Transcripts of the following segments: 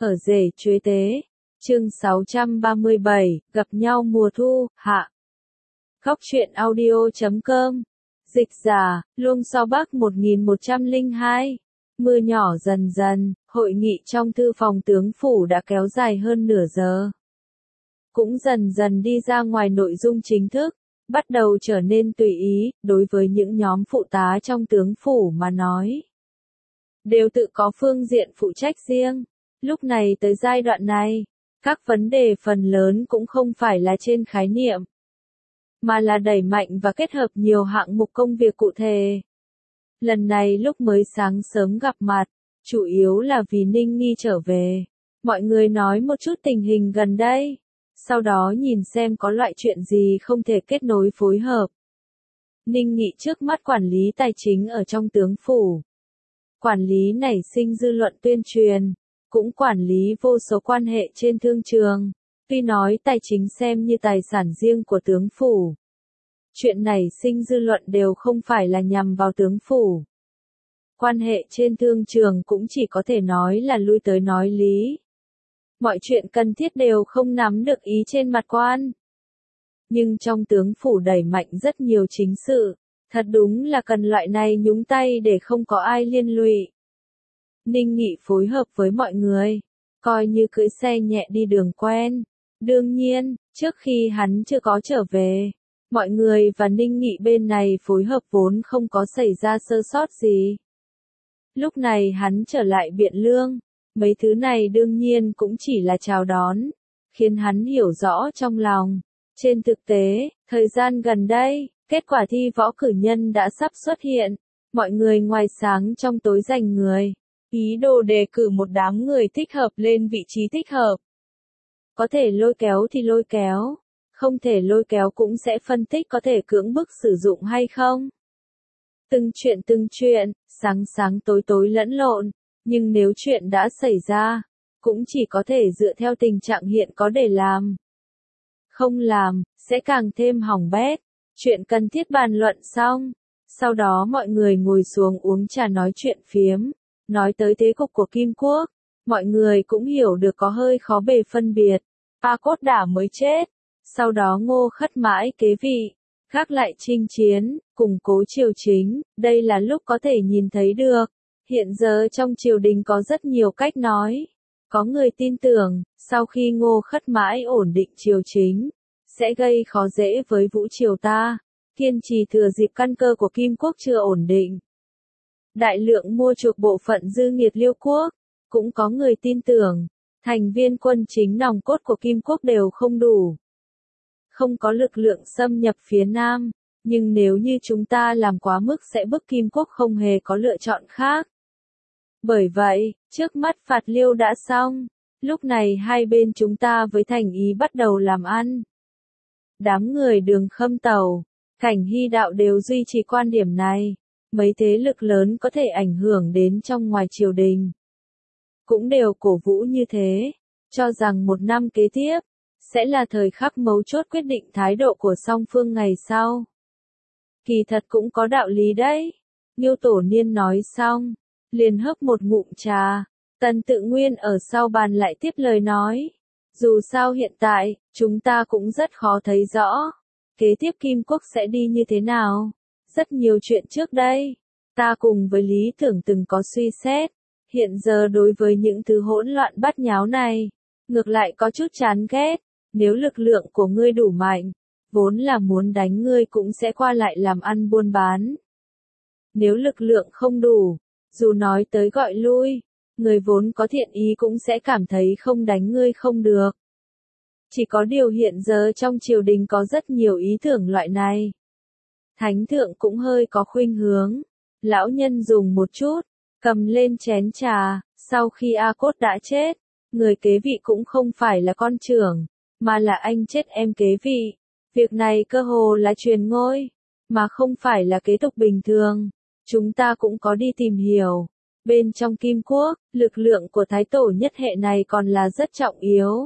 Ở rể chuế tế. Chương 637, gặp nhau mùa thu, hạ. Góc truyện audio.com. Dịch giả, Luông So Bắc 1102. Mưa nhỏ dần dần, hội nghị trong thư phòng tướng phủ đã kéo dài hơn nửa giờ. Cũng dần dần đi ra ngoài nội dung chính thức, bắt đầu trở nên tùy ý, đối với những nhóm phụ tá trong tướng phủ mà nói. Đều tự có phương diện phụ trách riêng. Lúc này tới giai đoạn này, các vấn đề phần lớn cũng không phải là trên khái niệm, mà là đẩy mạnh và kết hợp nhiều hạng mục công việc cụ thể. Lần này lúc mới sáng sớm gặp mặt, chủ yếu là vì Ninh Nghi trở về. Mọi người nói một chút tình hình gần đây, sau đó nhìn xem có loại chuyện gì không thể kết nối phối hợp. Ninh Nghị trước mắt quản lý tài chính ở trong tướng phủ. Quản lý nảy sinh dư luận tuyên truyền, cũng quản lý vô số quan hệ trên thương trường. Tuy nói tài chính xem như tài sản riêng của tướng phủ, chuyện này sinh dư luận đều không phải là nhằm vào tướng phủ. Quan hệ trên thương trường cũng chỉ có thể nói là lui tới nói lý. Mọi chuyện cần thiết đều không nắm được ý trên mặt quan. Nhưng trong tướng phủ đẩy mạnh rất nhiều chính sự, thật đúng là cần loại này nhúng tay để không có ai liên lụy. Ninh Nghị phối hợp với mọi người, coi như cưỡi xe nhẹ đi đường quen. Đương nhiên, trước khi hắn chưa có trở về, mọi người và Ninh Nghị bên này phối hợp vốn không có xảy ra sơ sót gì. Lúc này hắn trở lại Biện Lương, mấy thứ này đương nhiên cũng chỉ là chào đón, khiến hắn hiểu rõ trong lòng. Trên thực tế, thời gian gần đây, kết quả thi võ cử nhân đã sắp xuất hiện, mọi người ngoài sáng trong tối giành người. Ý đồ đề cử một đám người thích hợp lên vị trí thích hợp. Có thể lôi kéo thì lôi kéo, không thể lôi kéo cũng sẽ phân tích có thể cưỡng bức sử dụng hay không. Từng chuyện, sáng sáng tối tối lẫn lộn, nhưng nếu chuyện đã xảy ra, cũng chỉ có thể dựa theo tình trạng hiện có để làm. Không làm, sẽ càng thêm hỏng bét. Chuyện cần thiết bàn luận xong, sau đó mọi người ngồi xuống uống trà nói chuyện phiếm. Nói tới thế cục của Kim Quốc, mọi người cũng hiểu được có hơi khó bề phân biệt. A Cốt Đả mới chết, sau đó Ngô Khất mãi kế vị, gác lại chinh chiến, củng cố triều chính, đây là lúc có thể nhìn thấy được. Hiện giờ trong triều đình có rất nhiều cách nói. Có người tin tưởng, sau khi Ngô Khất mãi ổn định triều chính, sẽ gây khó dễ với Vũ triều ta, kiên trì thừa dịp căn cơ của Kim Quốc chưa ổn định. Đại lượng mua chuộc bộ phận dư nghiệt Liêu Quốc, cũng có người tin tưởng, thành viên quân chính nòng cốt của Kim Quốc đều không đủ. Không có lực lượng xâm nhập phía Nam, nhưng nếu như chúng ta làm quá mức sẽ bức Kim Quốc không hề có lựa chọn khác. Bởi vậy, trước mắt phạt Liêu đã xong, lúc này hai bên chúng ta với thành ý bắt đầu làm ăn. Đám người Đường Khâm Tàu, Cảnh Hy Đạo đều duy trì quan điểm này. Mấy thế lực lớn có thể ảnh hưởng đến trong ngoài triều đình, cũng đều cổ vũ như thế, cho rằng một năm kế tiếp, sẽ là thời khắc mấu chốt quyết định thái độ của song phương ngày sau. Kỳ thật cũng có đạo lý đấy. Nghiêu Tổ Niên nói xong, liền hớp một ngụm trà, Tần Tự Nguyên ở sau bàn lại tiếp lời nói. Dù sao hiện tại, chúng ta cũng rất khó thấy rõ, kế tiếp Kim Quốc sẽ đi như thế nào. Rất nhiều chuyện trước đây, ta cùng với Lý Tưởng từng có suy xét, hiện giờ đối với những thứ hỗn loạn bát nháo này, ngược lại có chút chán ghét. Nếu lực lượng của ngươi đủ mạnh, vốn là muốn đánh ngươi cũng sẽ qua lại làm ăn buôn bán. Nếu lực lượng không đủ, dù nói tới gọi lui, người vốn có thiện ý cũng sẽ cảm thấy không đánh ngươi không được. Chỉ có điều hiện giờ trong triều đình có rất nhiều ý tưởng loại này. Thánh thượng cũng hơi có khuynh hướng. Lão nhân dùng một chút, cầm lên chén trà, sau khi A Cốt đã chết, người kế vị cũng không phải là con trưởng, mà là anh chết em kế vị. Việc này cơ hồ là truyền ngôi, mà không phải là kế tục bình thường. Chúng ta cũng có đi tìm hiểu. Bên trong Kim Quốc, lực lượng của thái tổ nhất hệ này còn là rất trọng yếu.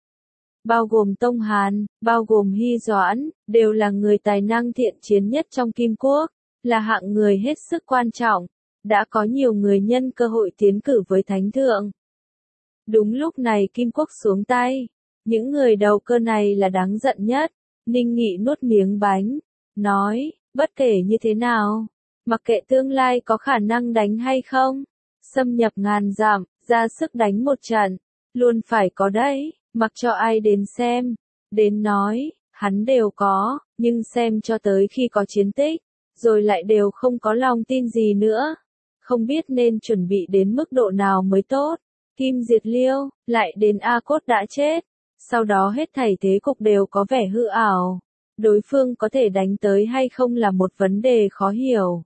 Bao gồm Tông Hàn, bao gồm Hy Doãn, đều là người tài năng thiện chiến nhất trong Kim Quốc, là hạng người hết sức quan trọng, đã có nhiều người nhân cơ hội tiến cử với Thánh Thượng. Đúng lúc này Kim Quốc xuống tay. Những người đầu cơ này là đáng giận nhất. Ninh Nghị nuốt miếng bánh, nói, bất kể như thế nào, mặc kệ tương lai có khả năng đánh hay không, xâm nhập ngàn dặm, ra sức đánh một trận, luôn phải có đấy, mặc cho ai đến xem, đến nói, hắn đều có, nhưng xem cho tới khi có chiến tích, rồi lại đều không có lòng tin gì nữa, không biết nên chuẩn bị đến mức độ nào mới tốt. Kim Diệt Liêu, lại đến A Cốt đã chết, sau đó hết thảy thế cục đều có vẻ hư ảo. Đối phương có thể đánh tới hay không là một vấn đề khó hiểu.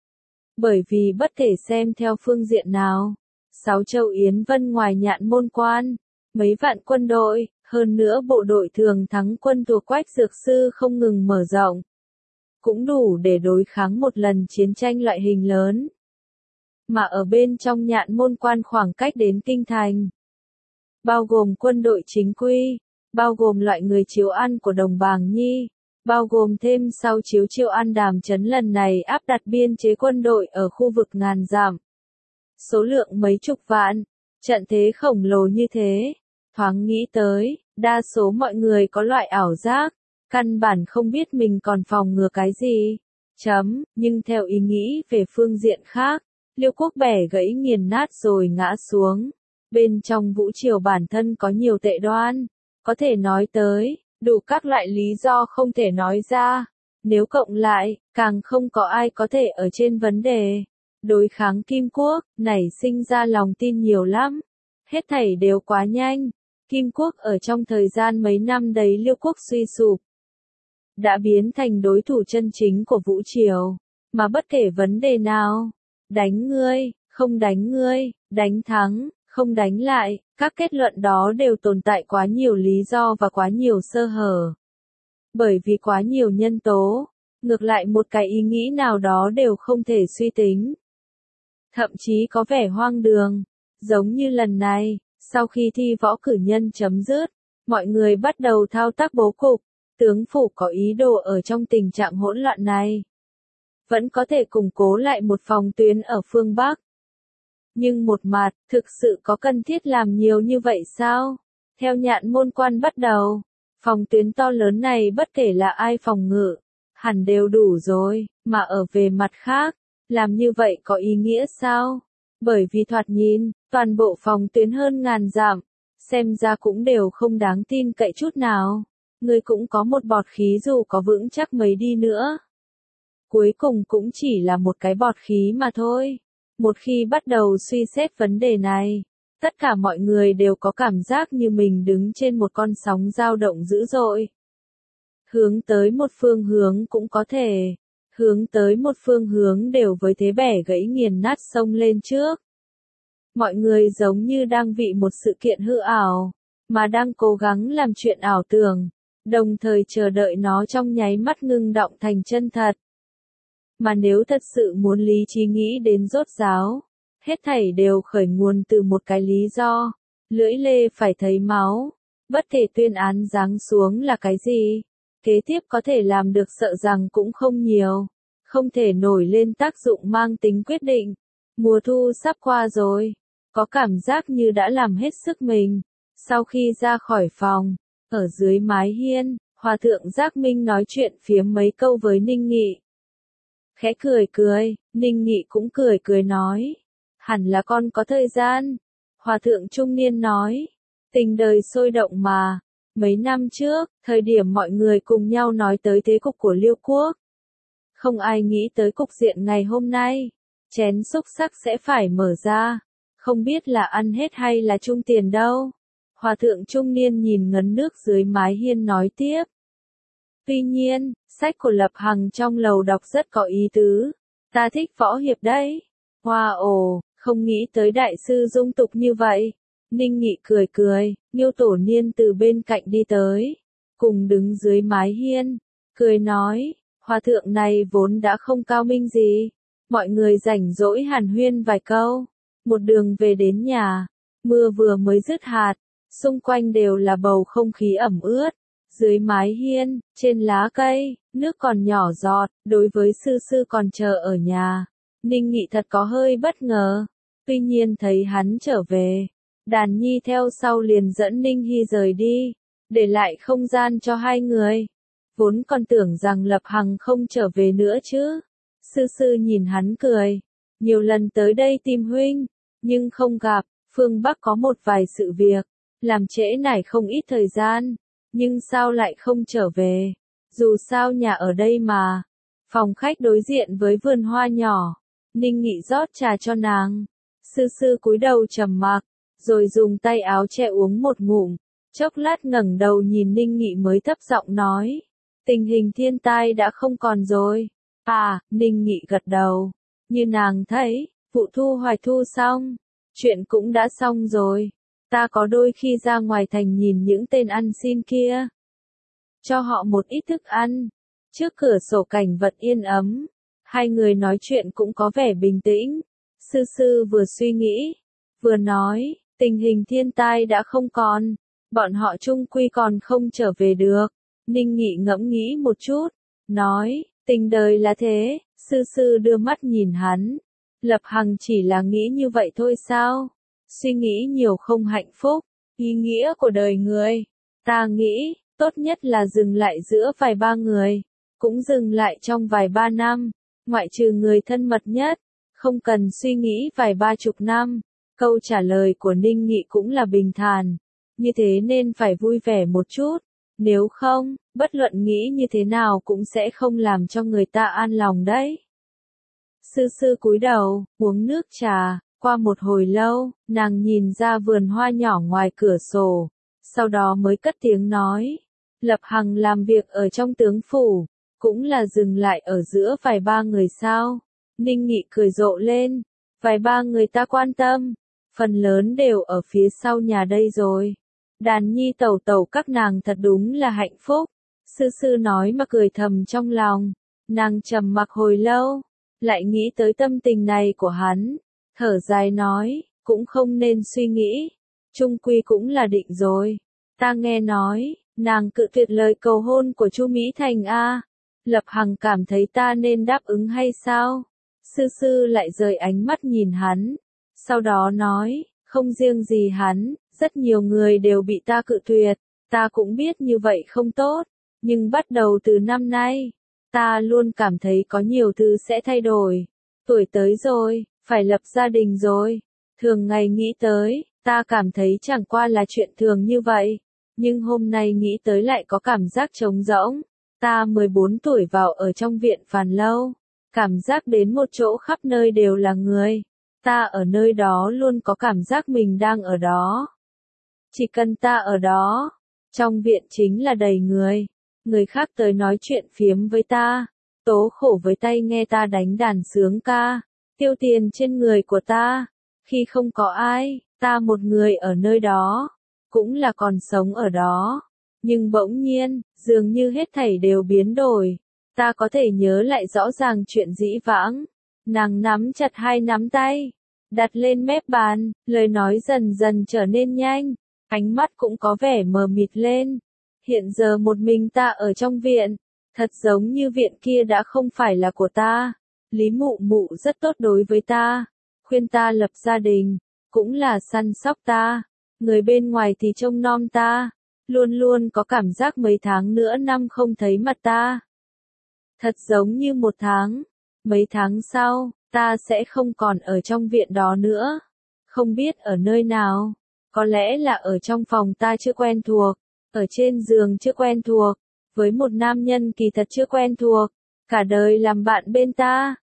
Bởi vì bất kể xem theo phương diện nào, Sáu Châu Yến Vân ngoài Nhạn Môn Quan, mấy vạn quân đội, hơn nữa bộ đội thường thắng quân thuộc Quách Dược Sư không ngừng mở rộng, cũng đủ để đối kháng một lần chiến tranh loại hình lớn. Mà ở bên trong Nhạn Môn Quan khoảng cách đến kinh thành, bao gồm quân đội chính quy, bao gồm loại người chiếu ăn của Đồng Bàng Nhi, bao gồm thêm sau chiếu ăn Đàm Chấn lần này áp đặt biên chế quân đội ở khu vực ngàn dặm. Số lượng mấy chục vạn, trận thế khổng lồ như thế, thoáng nghĩ tới, đa số mọi người có loại ảo giác, căn bản không biết mình còn phòng ngừa cái gì. Nhưng theo ý nghĩ về phương diện khác, Liêu Quốc bẻ gãy nghiền nát rồi ngã xuống. Bên trong vũ triều bản thân có nhiều tệ đoan, có thể nói tới, đủ các loại lý do không thể nói ra. Nếu cộng lại, càng không có ai có thể ở trên vấn đề đối kháng Kim Quốc, nảy sinh ra lòng tin nhiều lắm. Hết thảy đều quá nhanh. Kim Quốc ở trong thời gian mấy năm đấy Liêu Quốc suy sụp, đã biến thành đối thủ chân chính của vũ triều, mà bất kể vấn đề nào, đánh ngươi, không đánh ngươi, đánh thắng, không đánh lại, các kết luận đó đều tồn tại quá nhiều lý do và quá nhiều sơ hở. Bởi vì quá nhiều nhân tố, ngược lại một cái ý nghĩ nào đó đều không thể suy tính. Thậm chí có vẻ hoang đường, giống như lần này, sau khi thi võ cử nhân chấm dứt, mọi người bắt đầu thao tác bố cục, tướng phủ có ý đồ ở trong tình trạng hỗn loạn này. Vẫn có thể củng cố lại một phòng tuyến ở phương Bắc. Nhưng một mặt, thực sự có cần thiết làm nhiều như vậy sao? Theo Nhạn Môn Quan bắt đầu, phòng tuyến to lớn này bất kể là ai phòng ngự, hẳn đều đủ rồi, mà ở về mặt khác, làm như vậy có ý nghĩa sao? Bởi vì thoạt nhìn, toàn bộ phòng tuyến hơn ngàn dặm, xem ra cũng đều không đáng tin cậy chút nào. Người cũng có một bọt khí dù có vững chắc mấy đi nữa. Cuối cùng cũng chỉ là một cái bọt khí mà thôi. Một khi bắt đầu suy xét vấn đề này, tất cả mọi người đều có cảm giác như mình đứng trên một con sóng dao động dữ dội. Hướng tới một phương hướng cũng có thể, hướng tới một phương hướng đều với thế bẻ gãy nghiền nát sông lên trước. Mọi người giống như đang bị một sự kiện hư ảo, mà đang cố gắng làm chuyện ảo tưởng, đồng thời chờ đợi nó trong nháy mắt ngưng động thành chân thật. Mà nếu thật sự muốn lý trí nghĩ đến rốt ráo, hết thảy đều khởi nguồn từ một cái lý do, lưỡi lê phải thấy máu, bất kể tuyên án giáng xuống là cái gì, kế tiếp có thể làm được sợ rằng cũng không nhiều, không thể nổi lên tác dụng mang tính quyết định. Mùa thu sắp qua rồi, có cảm giác như đã làm hết sức mình. Sau khi ra khỏi phòng, ở dưới mái hiên, Hòa thượng Giác Minh nói chuyện phiếm mấy câu với Ninh Nghị. Khẽ cười cười, Ninh Nghị cũng cười cười nói. Hẳn là con có thời gian. Hòa thượng trung niên nói. Tình đời sôi động mà. Mấy năm trước, thời điểm mọi người cùng nhau nói tới thế cục của Liêu Quốc. Không ai nghĩ tới cục diện ngày hôm nay. Chén xúc sắc sẽ phải mở ra. Không biết là ăn hết hay là chung tiền đâu. Hòa thượng trung niên nhìn ngấn nước dưới mái hiên nói tiếp. Tuy nhiên, sách của Lập Hằng trong lầu đọc rất có ý tứ. Ta thích võ hiệp đấy. Hoa ồ, không nghĩ tới đại sư dung tục như vậy. Ninh Nghị cười cười, Nghiêu Tổ Niên từ bên cạnh đi tới. Cùng đứng dưới mái hiên. Cười nói, hòa thượng này vốn đã không cao minh gì. Mọi người rảnh rỗi hàn huyên vài câu. Một đường về đến nhà. Mưa vừa mới dứt hạt. Xung quanh đều là bầu không khí ẩm ướt. Dưới mái hiên, trên lá cây, nước còn nhỏ giọt, đối với sư sư còn chờ ở nhà. Ninh Nghị thật có hơi bất ngờ. Tuy nhiên thấy hắn trở về, Đàn Nhi theo sau liền dẫn Ninh Hy rời đi, để lại không gian cho hai người. Vốn còn tưởng rằng Lập Hằng không trở về nữa chứ. Sư sư nhìn hắn cười. Nhiều lần tới đây tìm huynh, nhưng không gặp. Phương Bắc có một vài sự việc, làm trễ nải không ít thời gian. Nhưng sao lại không trở về? Dù sao nhà ở đây mà. Phòng khách đối diện với vườn hoa nhỏ. Ninh Nghị rót trà cho nàng. Sư sư cúi đầu trầm mặc, rồi dùng tay áo che uống một ngụm. Chốc lát ngẩng đầu nhìn Ninh Nghị mới thấp giọng nói. Tình hình thiên tai đã không còn rồi. À, Ninh Nghị gật đầu. Như nàng thấy, vụ thu hoạch thu xong. Chuyện cũng đã xong rồi. Ta có đôi khi ra ngoài thành nhìn những tên ăn xin kia. Cho họ một ít thức ăn. Trước cửa sổ cảnh vật yên ấm. Hai người nói chuyện cũng có vẻ bình tĩnh. Sư sư vừa suy nghĩ, vừa nói, tình hình thiên tai đã không còn. Bọn họ chung quy còn không trở về được. Ninh Nghị ngẫm nghĩ một chút, nói, tình đời là thế. Sư sư đưa mắt nhìn hắn. Lập Hằng chỉ là nghĩ như vậy thôi sao? Suy nghĩ nhiều không hạnh phúc. Ý nghĩa của đời người. Ta nghĩ, tốt nhất là dừng lại giữa vài ba người. Cũng dừng lại trong vài ba năm. Ngoại trừ người thân mật nhất. Không cần suy nghĩ vài ba chục năm. Câu trả lời của Ninh Nghị cũng là bình thản. Như thế nên phải vui vẻ một chút. Nếu không, bất luận nghĩ như thế nào cũng sẽ không làm cho người ta an lòng đấy. Sư sư cúi đầu, uống nước trà. Qua một hồi lâu, nàng nhìn ra vườn hoa nhỏ ngoài cửa sổ. Sau đó mới cất tiếng nói. Lập Hằng làm việc ở trong tướng phủ. Cũng là dừng lại ở giữa vài ba người sao. Ninh Nghị cười rộ lên. Vài ba người ta quan tâm. Phần lớn đều ở phía sau nhà đây rồi. Đàn Nhi tẩu tẩu các nàng thật đúng là hạnh phúc. Sư sư nói mà cười thầm trong lòng. Nàng trầm mặc hồi lâu. Lại nghĩ tới tâm tình này của hắn. Thở dài nói, cũng không nên suy nghĩ. Chung quy cũng là định rồi. Ta nghe nói, nàng cự tuyệt lời cầu hôn của Chu Mỹ Thành a. Lập Hằng cảm thấy ta nên đáp ứng hay sao? Sư sư lại rời ánh mắt nhìn hắn. Sau đó nói, không riêng gì hắn, rất nhiều người đều bị ta cự tuyệt. Ta cũng biết như vậy không tốt. Nhưng bắt đầu từ năm nay, ta luôn cảm thấy có nhiều thứ sẽ thay đổi. Tuổi tới rồi, phải lập gia đình rồi. Thường ngày nghĩ tới, ta cảm thấy chẳng qua là chuyện thường như vậy. Nhưng hôm nay nghĩ tới lại có cảm giác trống rỗng. Ta 14 tuổi vào ở trong viện Phàn Lâu. Cảm giác đến một chỗ khắp nơi đều là người. Ta ở nơi đó luôn có cảm giác mình đang ở đó. Chỉ cần ta ở đó, trong viện chính là đầy người. Người khác tới nói chuyện phiếm với ta. Tố khổ với tay nghe ta đánh đàn sướng ca. Tiêu tiền trên người của ta. Khi không có ai, ta một người ở nơi đó. Cũng là còn sống ở đó. Nhưng bỗng nhiên, dường như hết thảy đều biến đổi. Ta có thể nhớ lại rõ ràng chuyện dĩ vãng. Nàng nắm chặt hai nắm tay. Đặt lên mép bàn, lời nói dần dần trở nên nhanh. Ánh mắt cũng có vẻ mờ mịt lên. Hiện giờ một mình ta ở trong viện. Thật giống như viện kia đã không phải là của ta. Lý mụ mụ rất tốt đối với ta. Khuyên ta lập gia đình. Cũng là săn sóc ta. Người bên ngoài thì trông nom ta. Luôn luôn có cảm giác mấy tháng nữa năm không thấy mặt ta. Thật giống như một tháng. Mấy tháng sau, ta sẽ không còn ở trong viện đó nữa. Không biết ở nơi nào. Có lẽ là ở trong phòng ta chưa quen thuộc. Ở trên giường chưa quen thuộc. Với một nam nhân kỳ thật chưa quen thuộc. Cả đời làm bạn bên ta.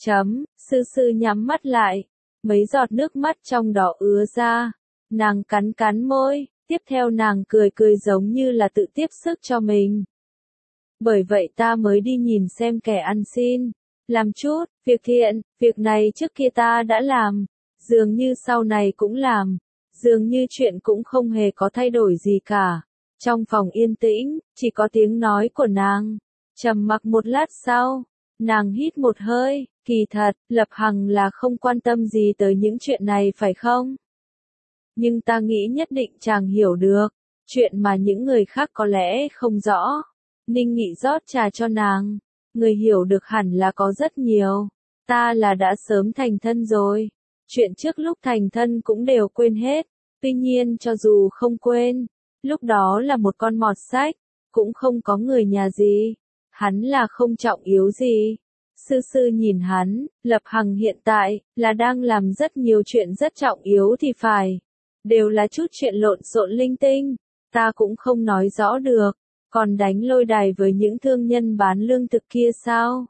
Sư sư nhắm mắt lại. Mấy giọt nước mắt trong đó ứa ra. Nàng cắn cắn môi. Tiếp theo nàng cười cười giống như là tự tiếp sức cho mình. Bởi vậy ta mới đi nhìn xem kẻ ăn xin. Làm chút, việc thiện, việc này trước kia ta đã làm. Dường như sau này cũng làm. Dường như chuyện cũng không hề có thay đổi gì cả. Trong phòng yên tĩnh, chỉ có tiếng nói của nàng. Trầm mặc một lát sau, nàng hít một hơi, kỳ thật, Lập Hằng là không quan tâm gì tới những chuyện này phải không? Nhưng ta nghĩ nhất định chàng hiểu được, chuyện mà những người khác có lẽ không rõ. Ninh Nghị rót trà cho nàng, người hiểu được hẳn là có rất nhiều. Ta là đã sớm thành thân rồi, chuyện trước lúc thành thân cũng đều quên hết. Tuy nhiên cho dù không quên, lúc đó là một con mọt sách, cũng không có người nhà gì. Hắn là không trọng yếu gì. Sư sư nhìn hắn, Lập Hằng hiện tại, là đang làm rất nhiều chuyện rất trọng yếu thì phải. Đều là chút chuyện lộn xộn linh tinh. Ta cũng không nói rõ được. Còn đánh lôi đài với những thương nhân bán lương thực kia sao?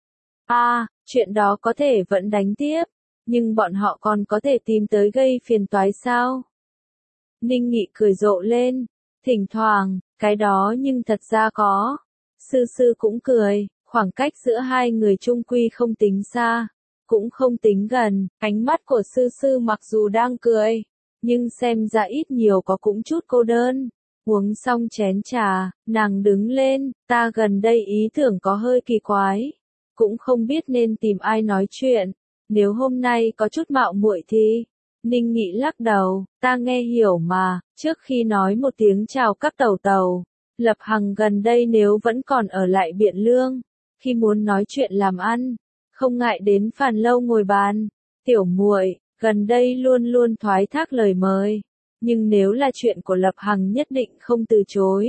Chuyện đó có thể vẫn đánh tiếp. Nhưng bọn họ còn có thể tìm tới gây phiền toái sao? Ninh Nghị cười rộ lên. Thỉnh thoảng, cái đó nhưng thật ra có. Sư sư cũng cười, khoảng cách giữa hai người chung quy không tính xa, cũng không tính gần. Ánh mắt của sư sư mặc dù đang cười, nhưng xem ra ít nhiều có cũng chút cô đơn. Uống xong chén trà, nàng đứng lên, ta gần đây ý tưởng có hơi kỳ quái. Cũng không biết nên tìm ai nói chuyện. Nếu hôm nay có chút mạo muội thì... Ninh Nghị lắc đầu, ta nghe hiểu mà, trước khi nói một tiếng chào các tàu tàu. Lập Hằng gần đây nếu vẫn còn ở lại Biện Lương, khi muốn nói chuyện làm ăn, không ngại đến Phàn Lâu ngồi bàn. Tiểu muội, gần đây luôn luôn thoái thác lời mời, nhưng nếu là chuyện của Lập Hằng nhất định không từ chối.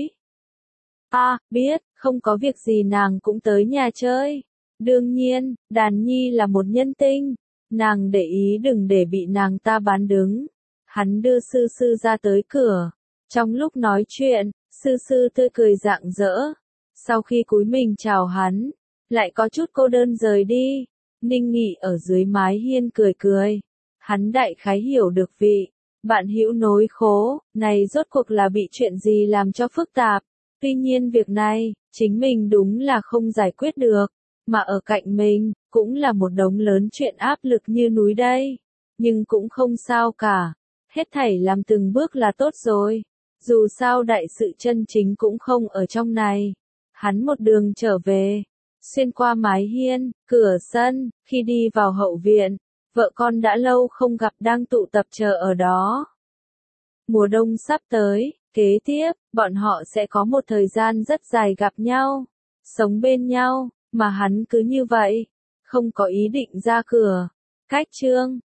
Biết, không có việc gì nàng cũng tới nhà chơi. Đương nhiên, Đàn Nhi là một nhân tinh, nàng để ý đừng để bị nàng ta bán đứng. Hắn đưa sư sư ra tới cửa. Trong lúc nói chuyện, sư sư tươi cười rạng rỡ. Sau khi cúi mình chào hắn, lại có chút cô đơn rời đi. Ninh Nghị ở dưới mái hiên cười cười. Hắn đại khái hiểu được vị bạn hữu nối khố này rốt cuộc là bị chuyện gì làm cho phức tạp. Tuy nhiên việc này, chính mình đúng là không giải quyết được. Mà ở cạnh mình, cũng là một đống lớn chuyện áp lực như núi đây. Nhưng cũng không sao cả. Hết thảy làm từng bước là tốt rồi. Dù sao đại sự chân chính cũng không ở trong này. Hắn một đường trở về, xuyên qua mái hiên, cửa sân, khi đi vào hậu viện, vợ con đã lâu không gặp đang tụ tập chờ ở đó. Mùa đông sắp tới, kế tiếp, bọn họ sẽ có một thời gian rất dài gặp nhau, sống bên nhau, mà hắn cứ như vậy, không có ý định ra cửa. Cách chương